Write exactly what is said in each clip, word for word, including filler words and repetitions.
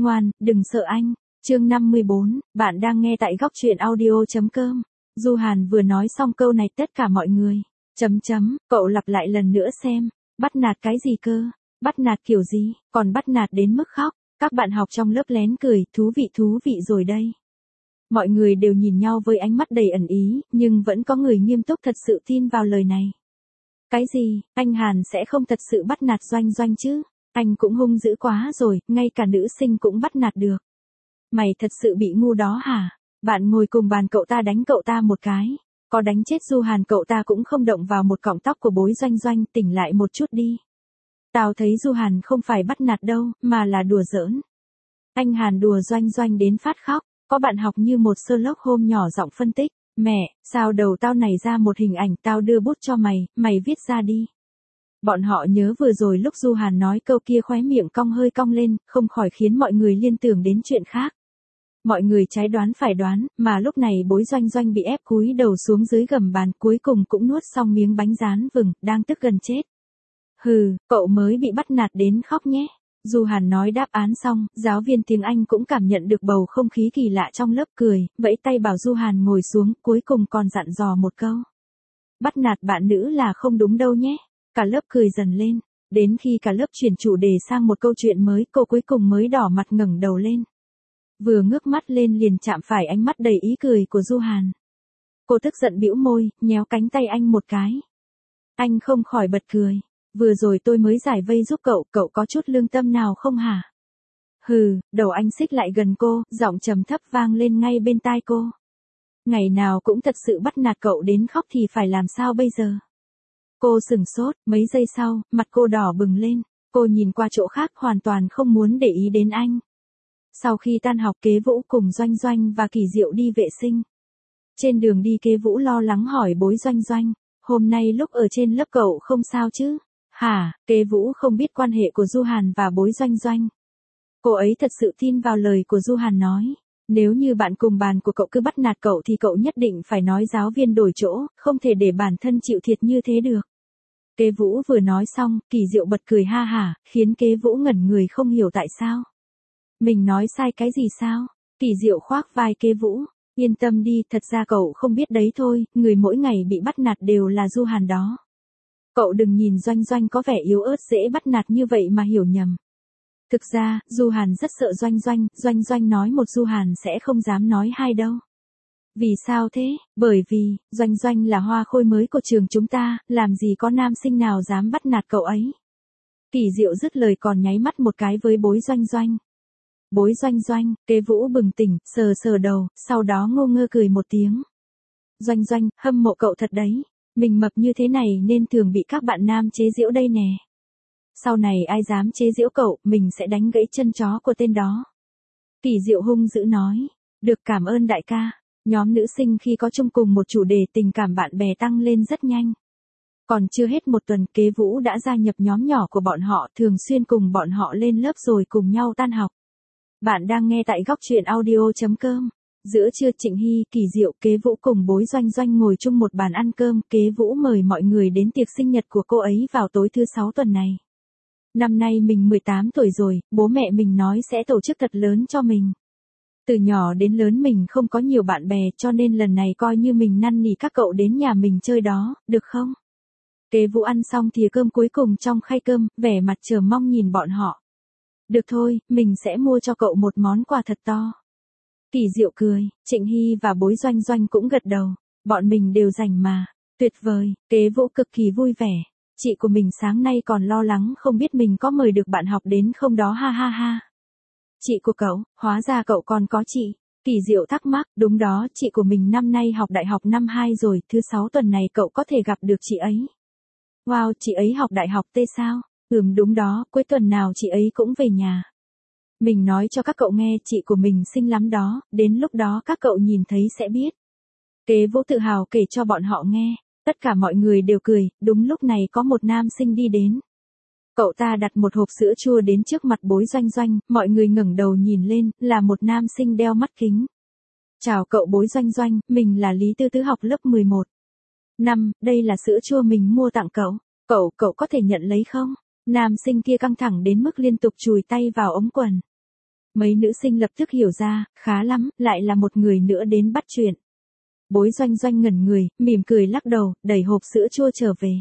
ngoan, đừng sợ anh. Chương năm mươi bốn, bạn đang nghe tại góc truyện audio.com. Du Hàn vừa nói xong câu này tất cả mọi người. Chấm chấm, cậu lặp lại lần nữa xem. Bắt nạt cái gì cơ? Bắt nạt kiểu gì? Còn bắt nạt đến mức khóc. Các bạn học trong lớp lén cười, thú vị thú vị rồi đây. Mọi người đều nhìn nhau với ánh mắt đầy ẩn ý, nhưng vẫn có người nghiêm túc thật sự tin vào lời này. Cái gì, anh Hàn sẽ không thật sự bắt nạt Doanh Doanh chứ? Anh cũng hung dữ quá rồi, ngay cả nữ sinh cũng bắt nạt được. Mày thật sự bị ngu đó hả? Bạn ngồi cùng bàn cậu ta đánh cậu ta một cái. Có đánh chết Du Hàn cậu ta cũng không động vào một cọng tóc của bối Doanh Doanh, tỉnh lại một chút đi. Tao thấy Du Hàn không phải bắt nạt đâu, mà là đùa giỡn. Anh Hàn đùa Doanh Doanh đến phát khóc. Có bạn học như một Sherlock Holmes nhỏ giọng phân tích. Mẹ, sao đầu tao nảy ra một hình ảnh, tao đưa bút cho mày, mày viết ra đi. Bọn họ nhớ vừa rồi lúc Du Hàn nói câu kia khóe miệng cong hơi cong lên, không khỏi khiến mọi người liên tưởng đến chuyện khác. Mọi người trái đoán phải đoán, mà lúc này bối Doanh Doanh bị ép cúi đầu xuống dưới gầm bàn, cuối cùng cũng nuốt xong miếng bánh rán vừng, đang tức gần chết. Hừ, cậu mới bị bắt nạt đến khóc nhé. Du Hàn nói đáp án xong, giáo viên tiếng Anh cũng cảm nhận được bầu không khí kỳ lạ trong lớp, cười, vẫy tay bảo Du Hàn ngồi xuống, cuối cùng còn dặn dò một câu. Bắt nạt bạn nữ là không đúng đâu nhé. Cả lớp cười dần lên, đến khi cả lớp chuyển chủ đề sang một câu chuyện mới, cô cuối cùng mới đỏ mặt ngẩng đầu lên. Vừa ngước mắt lên liền chạm phải ánh mắt đầy ý cười của Du Hàn. Cô tức giận bĩu môi, nhéo cánh tay anh một cái. Anh không khỏi bật cười. Vừa rồi tôi mới giải vây giúp cậu, cậu có chút lương tâm nào không hả? Hừ, đầu anh xích lại gần cô, giọng trầm thấp vang lên ngay bên tai cô. Ngày nào cũng thật sự bắt nạt cậu đến khóc thì phải làm sao bây giờ? Cô sừng sốt, mấy giây sau, mặt cô đỏ bừng lên. Cô nhìn qua chỗ khác hoàn toàn không muốn để ý đến anh. Sau khi tan học, Kế Vũ cùng Doanh Doanh và Kỳ Diệu đi vệ sinh. Trên đường đi Kế Vũ lo lắng hỏi bối Doanh Doanh, hôm nay lúc ở trên lớp cậu không sao chứ? Hả? Kế Vũ không biết quan hệ của Du Hàn và bối Doanh Doanh. Cô ấy thật sự tin vào lời của Du Hàn nói. Nếu như bạn cùng bàn của cậu cứ bắt nạt cậu thì cậu nhất định phải nói giáo viên đổi chỗ, không thể để bản thân chịu thiệt như thế được. Kế Vũ vừa nói xong, Kỳ Diệu bật cười ha hả, khiến Kế Vũ ngẩn người không hiểu tại sao. Mình nói sai cái gì sao? Kỳ Diệu khoác vai Kế Vũ. Yên tâm đi, thật ra cậu không biết đấy thôi, người mỗi ngày bị bắt nạt đều là Du Hàn đó. Cậu đừng nhìn Doanh Doanh có vẻ yếu ớt dễ bắt nạt như vậy mà hiểu nhầm. Thực ra, Du Hàn rất sợ Doanh Doanh, Doanh Doanh nói một Du Hàn sẽ không dám nói hai đâu. Vì sao thế? Bởi vì, Doanh Doanh là hoa khôi mới của trường chúng ta, làm gì có nam sinh nào dám bắt nạt cậu ấy. Kỳ Diệu dứt lời còn nháy mắt một cái với bối Doanh Doanh. Bối Doanh Doanh, Kế Vũ bừng tỉnh, sờ sờ đầu, sau đó ngô ngơ cười một tiếng. Doanh Doanh, hâm mộ cậu thật đấy. Mình mập như thế này nên thường bị các bạn nam chế giễu đây nè. Sau này ai dám chế giễu cậu, mình sẽ đánh gãy chân chó của tên đó. Kỳ Diệu hung dữ nói. Được, cảm ơn đại ca. Nhóm nữ sinh khi có chung cùng một chủ đề tình cảm bạn bè tăng lên rất nhanh. Còn chưa hết một tuần, Kế Vũ đã gia nhập nhóm nhỏ của bọn họ, thường xuyên cùng bọn họ lên lớp rồi cùng nhau tan học. Bạn đang nghe tại góc truyện audio.com. Giữa trưa Trịnh Hy, Kỳ Diệu, Kế Vũ cùng bối Doanh Doanh ngồi chung một bàn ăn cơm. Kế Vũ mời mọi người đến tiệc sinh nhật của cô ấy vào tối thứ sáu tuần này. Năm nay mình mười tám tuổi rồi, bố mẹ mình nói sẽ tổ chức thật lớn cho mình. Từ nhỏ đến lớn mình không có nhiều bạn bè, cho nên lần này coi như mình năn nỉ các cậu đến nhà mình chơi đó, được không? Kế Vũ ăn xong thìa cơm cuối cùng trong khay cơm, vẻ mặt chờ mong nhìn bọn họ. Được thôi, mình sẽ mua cho cậu một món quà thật to. Kỳ Diệu cười, Trịnh Hy và bối Doanh Doanh cũng gật đầu. Bọn mình đều rảnh mà. Tuyệt vời, Kế Vũ cực kỳ vui vẻ. Chị của mình sáng nay còn lo lắng không biết mình có mời được bạn học đến không đó, ha ha ha. Chị của cậu, hóa ra cậu còn có chị. Kỳ Diệu thắc mắc, đúng đó, chị của mình năm nay học đại học năm hai rồi, thứ sáu tuần này cậu có thể gặp được chị ấy. Wow, chị ấy học đại học T sao? Ừm đúng đó, cuối tuần nào chị ấy cũng về nhà. Mình nói cho các cậu nghe, chị của mình xinh lắm đó, đến lúc đó các cậu nhìn thấy sẽ biết. Kế Vũ tự hào kể cho bọn họ nghe, tất cả mọi người đều cười, đúng lúc này có một nam sinh đi đến. Cậu ta đặt một hộp sữa chua đến trước mặt bối Doanh Doanh, mọi người ngẩng đầu nhìn lên, là một nam sinh đeo mắt kính. Chào cậu bối Doanh Doanh, mình là Lý Tư Tứ học lớp mười một. Năm, đây là sữa chua mình mua tặng cậu, cậu, cậu có thể nhận lấy không? Nam sinh kia căng thẳng đến mức liên tục chùi tay vào ống quần. Mấy nữ sinh lập tức hiểu ra, khá lắm, lại là một người nữa đến bắt chuyện. Bối Doanh Doanh ngẩn người, mỉm cười lắc đầu, đẩy hộp sữa chua trở về.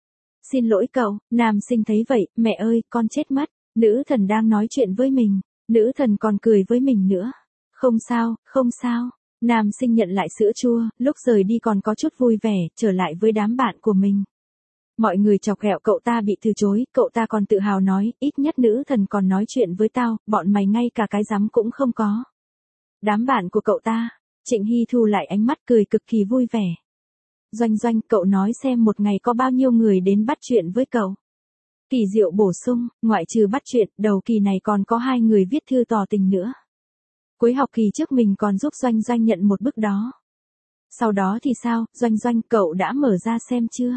Xin lỗi cậu, nam sinh thấy vậy, mẹ ơi, con chết mất, nữ thần đang nói chuyện với mình, nữ thần còn cười với mình nữa. Không sao, không sao. Nam sinh nhận lại sữa chua, lúc rời đi còn có chút vui vẻ, trở lại với đám bạn của mình. Mọi người chọc ghẹo cậu ta bị từ chối, cậu ta còn tự hào nói, ít nhất nữ thần còn nói chuyện với tao, bọn mày ngay cả cái dám cũng không có. Đám bạn của cậu ta, Trịnh Hy thu lại ánh mắt cười cực kỳ vui vẻ. Doanh Doanh, cậu nói xem một ngày có bao nhiêu người đến bắt chuyện với cậu. Kỳ Diệu bổ sung, ngoại trừ bắt chuyện, đầu kỳ này còn có hai người viết thư tỏ tình nữa. Cuối học kỳ trước mình còn giúp Doanh Doanh nhận một bức đó. Sau đó thì sao, Doanh Doanh, cậu đã mở ra xem chưa?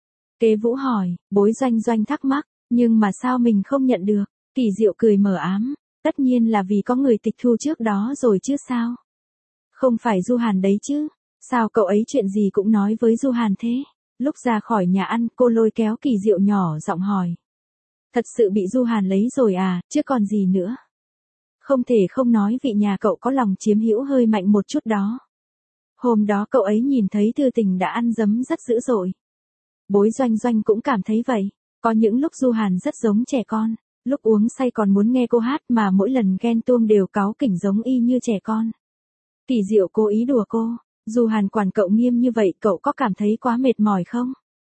Kế Vũ hỏi, bối Doanh Doanh thắc mắc, nhưng mà sao mình không nhận được? Kỳ Diệu cười mờ ám, tất nhiên là vì có người tịch thu trước đó rồi chứ sao? Không phải Du Hàn đấy chứ? Sao cậu ấy chuyện gì cũng nói với Du Hàn thế? Lúc ra khỏi nhà ăn, cô lôi kéo Kỳ Diệu nhỏ giọng hỏi. Thật sự bị Du Hàn lấy rồi à, chứ còn gì nữa? Không thể không nói vị nhà cậu có lòng chiếm hữu hơi mạnh một chút đó. Hôm đó cậu ấy nhìn thấy thư tình đã ăn dấm rất dữ dội. Bối Doanh Doanh cũng cảm thấy vậy. Có những lúc Du Hàn rất giống trẻ con. Lúc uống say còn muốn nghe cô hát mà mỗi lần ghen tuông đều cáu kỉnh giống y như trẻ con. Kỳ Diệu cố ý đùa cô. Du Hàn quản cậu nghiêm như vậy cậu có cảm thấy quá mệt mỏi không?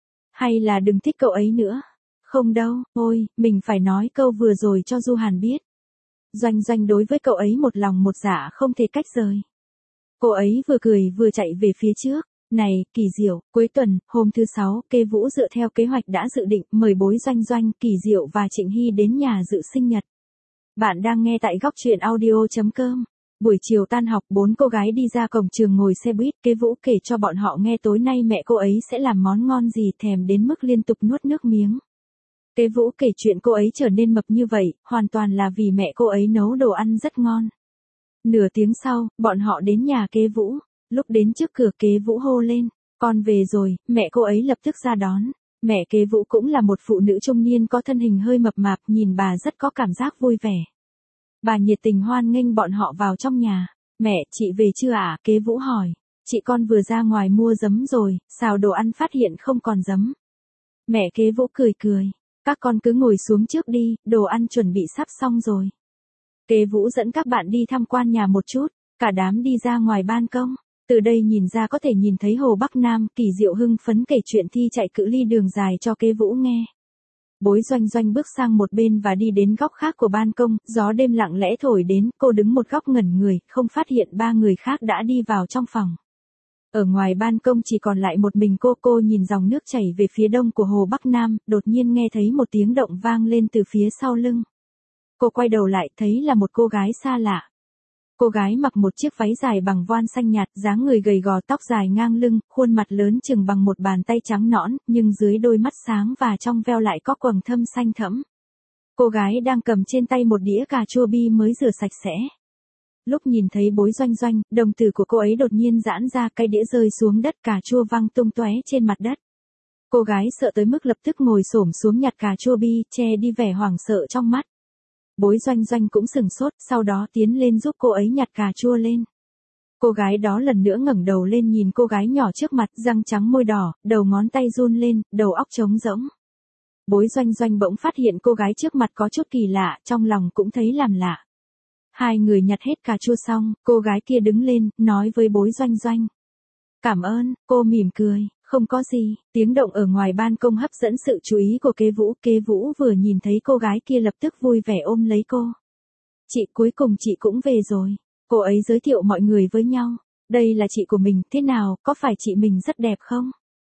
Hay là đừng thích cậu ấy nữa? Không đâu, ôi, mình phải nói câu vừa rồi cho Du Hàn biết. Doanh Doanh đối với cậu ấy một lòng một dạ không thể cách rời. Cô ấy vừa cười vừa chạy về phía trước. Này, Kỳ Diệu, cuối tuần, hôm thứ sáu, Kê Vũ dựa theo kế hoạch đã dự định mời bối Doanh Doanh, Kỳ Diệu và Trịnh Hy đến nhà dự sinh nhật. Bạn đang nghe tại góc truyện audio.com. Buổi chiều tan học, bốn cô gái đi ra cổng trường ngồi xe buýt, Kê Vũ kể cho bọn họ nghe tối nay mẹ cô ấy sẽ làm món ngon gì thèm đến mức liên tục nuốt nước miếng. Kê Vũ kể chuyện cô ấy trở nên mập như vậy, hoàn toàn là vì mẹ cô ấy nấu đồ ăn rất ngon. Nửa tiếng sau, bọn họ đến nhà Kê Vũ. Lúc đến trước cửa Kê Vũ hô lên, con về rồi, mẹ cô ấy lập tức ra đón. Mẹ Kê Vũ cũng là một phụ nữ trung niên có thân hình hơi mập mạp, nhìn bà rất có cảm giác vui vẻ. Bà nhiệt tình hoan nghênh bọn họ vào trong nhà. Mẹ, chị về chưa ạ? À? Kê Vũ hỏi. Chị con vừa ra ngoài mua giấm rồi, xào đồ ăn phát hiện không còn giấm. Mẹ Kê Vũ cười cười. Các con cứ ngồi xuống trước đi, đồ ăn chuẩn bị sắp xong rồi. Kê Vũ dẫn các bạn đi tham quan nhà một chút, cả đám đi ra ngoài ban công. Từ đây nhìn ra có thể nhìn thấy hồ Bắc Nam. Kỳ Diệu hưng phấn kể chuyện thi chạy cự ly đường dài cho Kê Vũ nghe. Bối Doanh Doanh bước sang một bên và đi đến góc khác của ban công, gió đêm lặng lẽ thổi đến, cô đứng một góc ngẩn người, không phát hiện ba người khác đã đi vào trong phòng. Ở ngoài ban công chỉ còn lại một mình cô, cô nhìn dòng nước chảy về phía đông của hồ Bắc Nam, đột nhiên nghe thấy một tiếng động vang lên từ phía sau lưng. Cô quay đầu lại, thấy là một cô gái xa lạ. Cô gái mặc một chiếc váy dài bằng voan xanh nhạt, dáng người gầy gò, tóc dài ngang lưng, khuôn mặt lớn chừng bằng một bàn tay trắng nõn, nhưng dưới đôi mắt sáng và trong veo lại có quầng thâm xanh thẫm. Cô gái đang cầm trên tay một đĩa cà chua bi mới rửa sạch sẽ. Lúc nhìn thấy bối Doanh Doanh, đồng tử của cô ấy đột nhiên giãn ra, cái đĩa rơi xuống đất, cà chua văng tung tóe trên mặt đất. Cô gái sợ tới mức lập tức ngồi xổm xuống nhặt cà chua bi, che đi vẻ hoảng sợ trong mắt. Bối Doanh Doanh cũng sừng sốt, sau đó tiến lên giúp cô ấy nhặt cà chua lên. Cô gái đó lần nữa ngẩng đầu lên nhìn cô gái nhỏ trước mặt, răng trắng môi đỏ, đầu ngón tay run lên, đầu óc trống rỗng. Bối Doanh Doanh bỗng phát hiện cô gái trước mặt có chút kỳ lạ, trong lòng cũng thấy làm lạ. Hai người nhặt hết cà chua xong, cô gái kia đứng lên, nói với bối Doanh Doanh. Cảm ơn, cô mỉm cười. Không có gì, tiếng động ở ngoài ban công hấp dẫn sự chú ý của Kê Vũ. Kê Vũ vừa nhìn thấy cô gái kia lập tức vui vẻ ôm lấy cô. Chị, cuối cùng chị cũng về rồi. Cô ấy giới thiệu mọi người với nhau. Đây là chị của mình, thế nào, có phải chị mình rất đẹp không?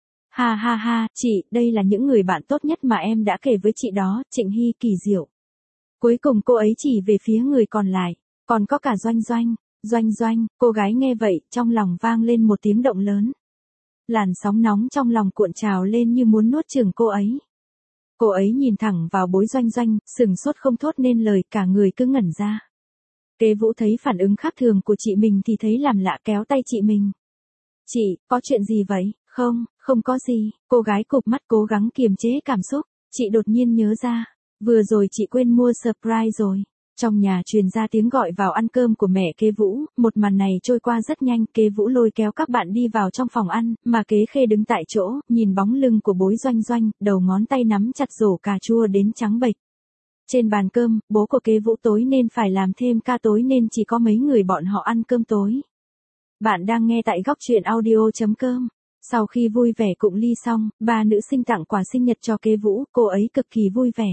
Ha ha ha, chị, đây là những người bạn tốt nhất mà em đã kể với chị đó, Trịnh Hy, Kỳ Diệu. Cuối cùng cô ấy chỉ về phía người còn lại, còn có cả Doanh Doanh. Doanh Doanh, cô gái nghe vậy, trong lòng vang lên một tiếng động lớn. Làn sóng nóng trong lòng cuộn trào lên như muốn nuốt chửng cô ấy. Cô ấy nhìn thẳng vào bối Doanh Doanh, sừng sốt không thốt nên lời, cả người cứ ngẩn ra. Kê Vũ thấy phản ứng khác thường của chị mình thì thấy làm lạ, kéo tay chị mình. Chị, có chuyện gì vậy? Không, không có gì. Cô gái cụp mắt cố gắng kiềm chế cảm xúc. Chị đột nhiên nhớ ra, vừa rồi chị quên mua surprise rồi. Trong nhà truyền ra tiếng gọi vào ăn cơm của mẹ Kế Vũ, một màn này trôi qua rất nhanh, Kế Vũ lôi kéo các bạn đi vào trong phòng ăn, mà Kế Khê đứng tại chỗ, nhìn bóng lưng của Bối Doanh Doanh, đầu ngón tay nắm chặt rổ cà chua đến trắng bệch. Trên bàn cơm, bố của Kế Vũ tối nên phải làm thêm ca tối nên chỉ có mấy người bọn họ ăn cơm tối. Bạn đang nghe tại góc truyện audio.com. Sau khi vui vẻ cụng ly xong, ba nữ sinh tặng quà sinh nhật cho Kế Vũ, cô ấy cực kỳ vui vẻ.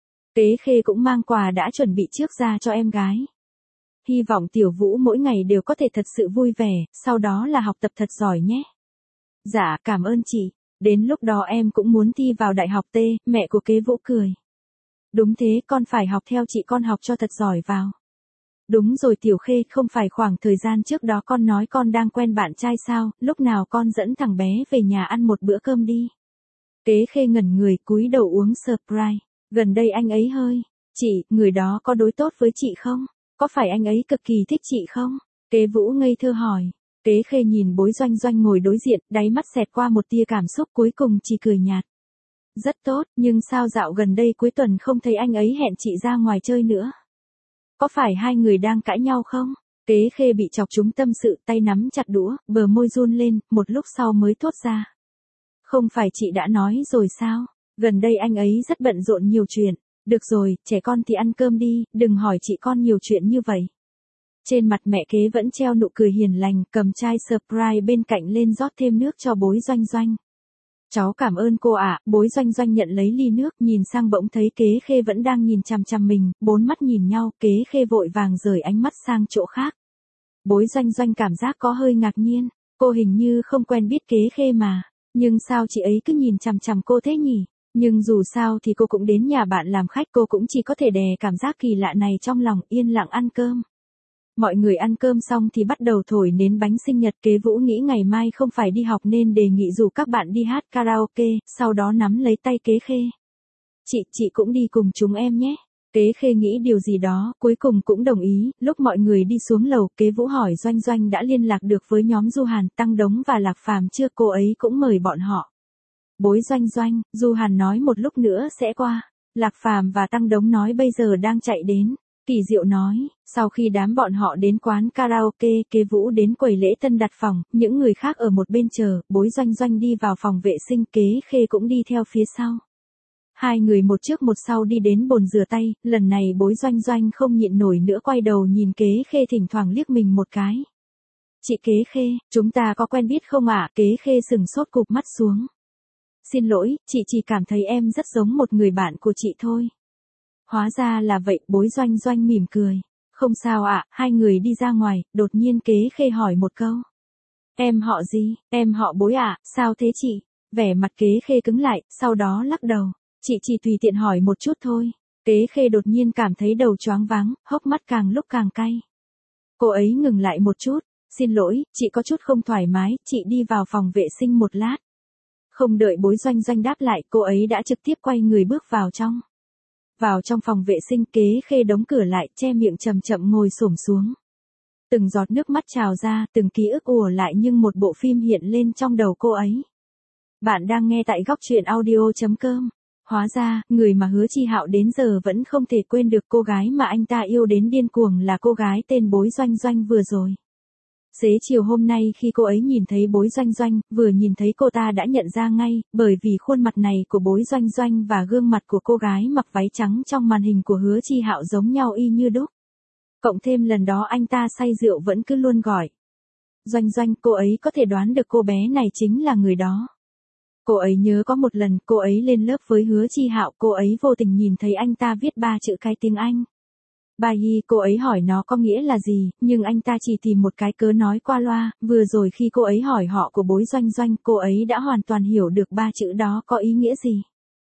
Kế Khê cũng mang quà đã chuẩn bị trước ra cho em gái. Hy vọng Tiểu Vũ mỗi ngày đều có thể thật sự vui vẻ, sau đó là học tập thật giỏi nhé. Dạ, cảm ơn chị. Đến lúc đó em cũng muốn thi vào đại học T, mẹ của Kế Vũ cười. Đúng thế, con phải học theo chị, con học cho thật giỏi vào. Đúng rồi Tiểu Khê, không phải khoảng thời gian trước đó con nói con đang quen bạn trai sao, lúc nào con dẫn thằng bé về nhà ăn một bữa cơm đi. Kế Khê ngẩn người cúi đầu uống Sprite. Gần đây anh ấy hơi, chị, người đó có đối tốt với chị không? Có phải anh ấy cực kỳ thích chị không? Kế Vũ ngây thơ hỏi. Kế Khê nhìn Bối Doanh Doanh ngồi đối diện, đáy mắt xẹt qua một tia cảm xúc, cuối cùng chỉ cười nhạt. Rất tốt, nhưng sao dạo gần đây cuối tuần không thấy anh ấy hẹn chị ra ngoài chơi nữa? Có phải hai người đang cãi nhau không? Kế Khê bị chọc trúng tâm sự, tay nắm chặt đũa, bờ môi run lên, một lúc sau mới thốt ra. Không phải chị đã nói rồi sao? Gần đây anh ấy rất bận rộn nhiều chuyện. Được rồi, trẻ con thì ăn cơm đi, đừng hỏi chị con nhiều chuyện như vậy. Trên mặt mẹ Kế vẫn treo nụ cười hiền lành, cầm chai Sprite bên cạnh lên rót thêm nước cho Bối Doanh Doanh. Cháu cảm ơn cô ạ. Bối Doanh Doanh nhận lấy ly nước, nhìn sang bỗng thấy Kế Khê vẫn đang nhìn chằm chằm mình, bốn mắt nhìn nhau, Kế Khê vội vàng rời ánh mắt sang chỗ khác. Bối Doanh Doanh cảm giác có hơi ngạc nhiên, cô hình như không quen biết Kế Khê mà, nhưng sao chị ấy cứ nhìn chằm chằm cô thế nhỉ? Nhưng dù sao thì cô cũng đến nhà bạn làm khách, cô cũng chỉ có thể đè cảm giác kỳ lạ này trong lòng, yên lặng ăn cơm. Mọi người ăn cơm xong thì bắt đầu thổi nến bánh sinh nhật. Kế Vũ nghĩ ngày mai không phải đi học nên đề nghị rủ các bạn đi hát karaoke, sau đó nắm lấy tay Kế Khê. Chị, chị cũng đi cùng chúng em nhé. Kế Khê nghĩ điều gì đó, cuối cùng cũng đồng ý. Lúc mọi người đi xuống lầu, Kế Vũ hỏi Doanh Doanh đã liên lạc được với nhóm Du Hàn, Tăng Đống và Lạc Phàm chưa, cô ấy cũng mời bọn họ. Bối Doanh Doanh, Du Hàn nói một lúc nữa sẽ qua. Lạc Phàm và Tăng Đống nói bây giờ đang chạy đến. Kỳ Diệu nói, sau khi đám bọn họ đến quán karaoke, Kế Vũ đến quầy lễ tân đặt phòng, những người khác ở một bên chờ, Bối Doanh Doanh đi vào phòng vệ sinh, Kế Khê cũng đi theo phía sau. Hai người một trước một sau đi đến bồn rửa tay, lần này Bối Doanh Doanh không nhịn nổi nữa quay đầu nhìn Kế Khê, thỉnh thoảng liếc mình một cái. Chị Kế Khê, chúng ta có quen biết không ạ? À? Kế Khê sừng sốt cụp mắt xuống. Xin lỗi, chị chỉ cảm thấy em rất giống một người bạn của chị thôi. Hóa ra là vậy, Bối Doanh Doanh mỉm cười. Không sao ạ, à, hai người đi ra ngoài, đột nhiên Kế Khê hỏi một câu. Em họ gì? Em họ Bối ạ, à, sao thế chị? Vẻ mặt Kế Khê cứng lại, sau đó lắc đầu. Chị chỉ tùy tiện hỏi một chút thôi. Kế Khê đột nhiên cảm thấy đầu choáng váng, hốc mắt càng lúc càng cay. Cô ấy ngừng lại một chút. Xin lỗi, chị có chút không thoải mái, chị đi vào phòng vệ sinh một lát. Không đợi Bối Doanh Doanh đáp lại, cô ấy đã trực tiếp quay người bước vào trong. Vào trong phòng vệ sinh, Kế Khê đóng cửa lại, che miệng chậm chậm ngồi xổm xuống. Từng giọt nước mắt trào ra, từng ký ức ùa lại nhưng một bộ phim hiện lên trong đầu cô ấy. Bạn đang nghe tại góc truyện audio.com. Hóa ra, người mà Hứa Chi Hạo đến giờ vẫn không thể quên được, cô gái mà anh ta yêu đến điên cuồng là cô gái tên Bối Doanh Doanh vừa rồi. Xế chiều hôm nay khi cô ấy nhìn thấy Bối Doanh Doanh, vừa nhìn thấy cô ta đã nhận ra ngay, bởi vì khuôn mặt này của Bối Doanh Doanh và gương mặt của cô gái mặc váy trắng trong màn hình của Hứa Chi Hạo giống nhau y như đúc. Cộng thêm lần đó anh ta say rượu vẫn cứ luôn gọi. Doanh Doanh, cô ấy có thể đoán được cô bé này chính là người đó. Cô ấy nhớ có một lần cô ấy lên lớp với Hứa Chi Hạo, cô ấy vô tình nhìn thấy anh ta viết ba chữ cái tiếng Anh. Bài, cô ấy hỏi nó có nghĩa là gì, nhưng anh ta chỉ tìm một cái cớ nói qua loa, vừa rồi khi cô ấy hỏi họ của Bối Doanh Doanh, cô ấy đã hoàn toàn hiểu được ba chữ đó có ý nghĩa gì.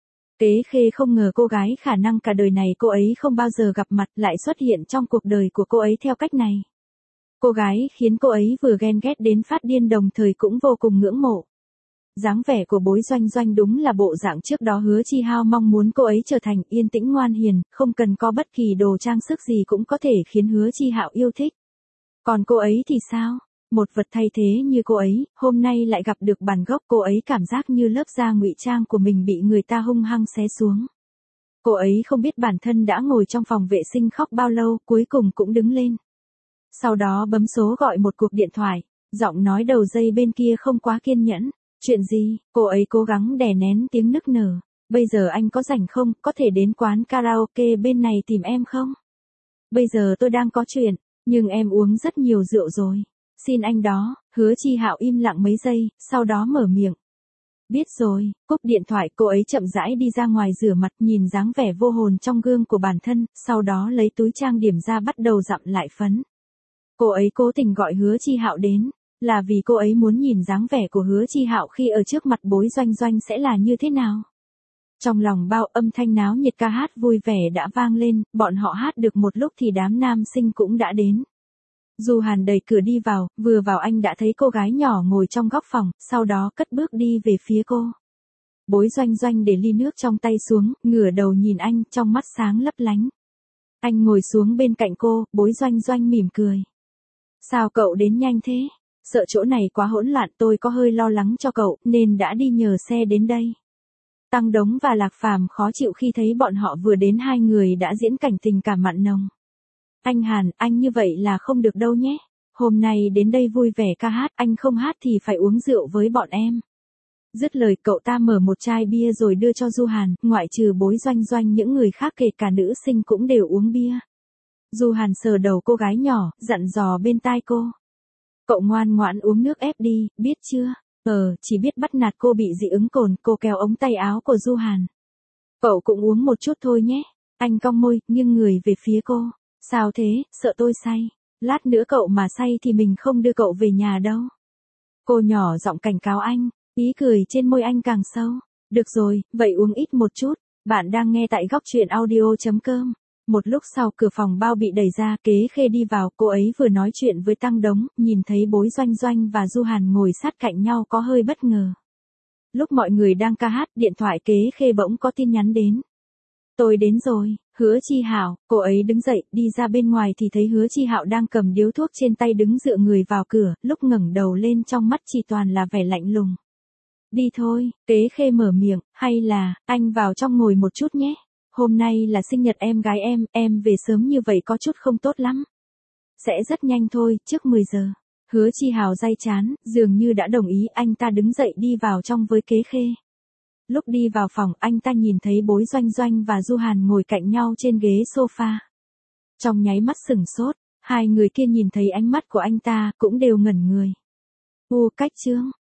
Kế Khê không ngờ cô gái khả năng cả đời này cô ấy không bao giờ gặp mặt lại xuất hiện trong cuộc đời của cô ấy theo cách này. Cô gái khiến cô ấy vừa ghen ghét đến phát điên đồng thời cũng vô cùng ngưỡng mộ. Dáng vẻ của Bối Doanh Doanh đúng là bộ dạng trước đó Hứa Chi Hao mong muốn cô ấy trở thành, yên tĩnh ngoan hiền, không cần có bất kỳ đồ trang sức gì cũng có thể khiến Hứa Chi Hạo yêu thích. Còn cô ấy thì sao? Một vật thay thế như cô ấy, hôm nay lại gặp được bản gốc, cô ấy cảm giác như lớp da ngụy trang của mình bị người ta hung hăng xé xuống. Cô ấy không biết bản thân đã ngồi trong phòng vệ sinh khóc bao lâu, cuối cùng cũng đứng lên. Sau đó bấm số gọi một cuộc điện thoại, giọng nói đầu dây bên kia không quá kiên nhẫn. Chuyện gì? Cô ấy cố gắng đè nén tiếng nức nở. Bây giờ anh có rảnh không, có thể đến quán karaoke bên này tìm em không? Bây giờ tôi đang có chuyện, nhưng em uống rất nhiều rượu rồi. Xin anh đó. Hứa Chi Hạo im lặng mấy giây, sau đó mở miệng. Biết rồi. Cúp điện thoại, cô ấy chậm rãi đi ra ngoài rửa mặt, nhìn dáng vẻ vô hồn trong gương của bản thân, sau đó lấy túi trang điểm ra bắt đầu dặm lại phấn. Cô ấy cố tình gọi Hứa Chi Hạo đến, là vì cô ấy muốn nhìn dáng vẻ của Hứa Chi Hạo khi ở trước mặt Bối Doanh Doanh sẽ là như thế nào. Trong lòng bao, âm thanh náo nhiệt ca hát vui vẻ đã vang lên, bọn họ hát được một lúc thì đám nam sinh cũng đã đến. Du Hàn đẩy cửa đi vào, vừa vào anh đã thấy cô gái nhỏ ngồi trong góc phòng, sau đó cất bước đi về phía cô. Bối Doanh Doanh để ly nước trong tay xuống, ngửa đầu nhìn anh, trong mắt sáng lấp lánh. Anh ngồi xuống bên cạnh cô, Bối Doanh Doanh mỉm cười. Sao cậu đến nhanh thế? Sợ chỗ này quá hỗn loạn, tôi có hơi lo lắng cho cậu, nên đã đi nhờ xe đến đây. Tăng Đống và Lạc Phàm khó chịu khi thấy bọn họ vừa đến, hai người đã diễn cảnh tình cảm mặn nồng. Anh Hàn, anh như vậy là không được đâu nhé. Hôm nay đến đây vui vẻ ca hát, anh không hát thì phải uống rượu với bọn em. Dứt lời, cậu ta mở một chai bia rồi đưa cho Du Hàn, ngoại trừ Bối Doanh Doanh những người khác kể cả nữ sinh cũng đều uống bia. Du Hàn sờ đầu cô gái nhỏ, dặn dò bên tai cô. Cậu ngoan ngoãn uống nước ép đi, biết chưa? Ờ, chỉ biết bắt nạt cô bị dị ứng cồn, cô kéo ống tay áo của Du Hàn. Cậu cũng uống một chút thôi nhé. Anh cong môi, nghiêng người về phía cô. Sao thế, sợ tôi say? Lát nữa cậu mà say thì mình không đưa cậu về nhà đâu. Cô nhỏ giọng cảnh cáo anh, ý cười trên môi anh càng sâu. Được rồi, vậy uống ít một chút. Bạn đang nghe tại góc truyện audio chấm com. Một lúc sau cửa phòng bao bị đẩy ra, Kế Khê đi vào, cô ấy vừa nói chuyện với Tăng Đống, nhìn thấy Bối Doanh Doanh và Du Hàn ngồi sát cạnh nhau có hơi bất ngờ. Lúc mọi người đang ca hát, điện thoại Kế Khê bỗng có tin nhắn đến. Tôi đến rồi, Hứa Chi Hạo. Cô ấy đứng dậy, đi ra bên ngoài thì thấy Hứa Chi Hạo đang cầm điếu thuốc trên tay đứng dựa người vào cửa, lúc ngẩng đầu lên trong mắt chỉ toàn là vẻ lạnh lùng. Đi thôi, Kế Khê mở miệng, hay là, anh vào trong ngồi một chút nhé. Hôm nay là sinh nhật em gái em, em về sớm như vậy có chút không tốt lắm. Sẽ rất nhanh thôi, trước mười giờ. Hứa Chi Hạo day chán, dường như đã đồng ý, anh ta đứng dậy đi vào trong với Kế Khê. Lúc đi vào phòng, anh ta nhìn thấy Bối Doanh Doanh và Du Hàn ngồi cạnh nhau trên ghế sofa. Trong nháy mắt sửng sốt, hai người kia nhìn thấy ánh mắt của anh ta, cũng đều ngẩn người. U cách chương.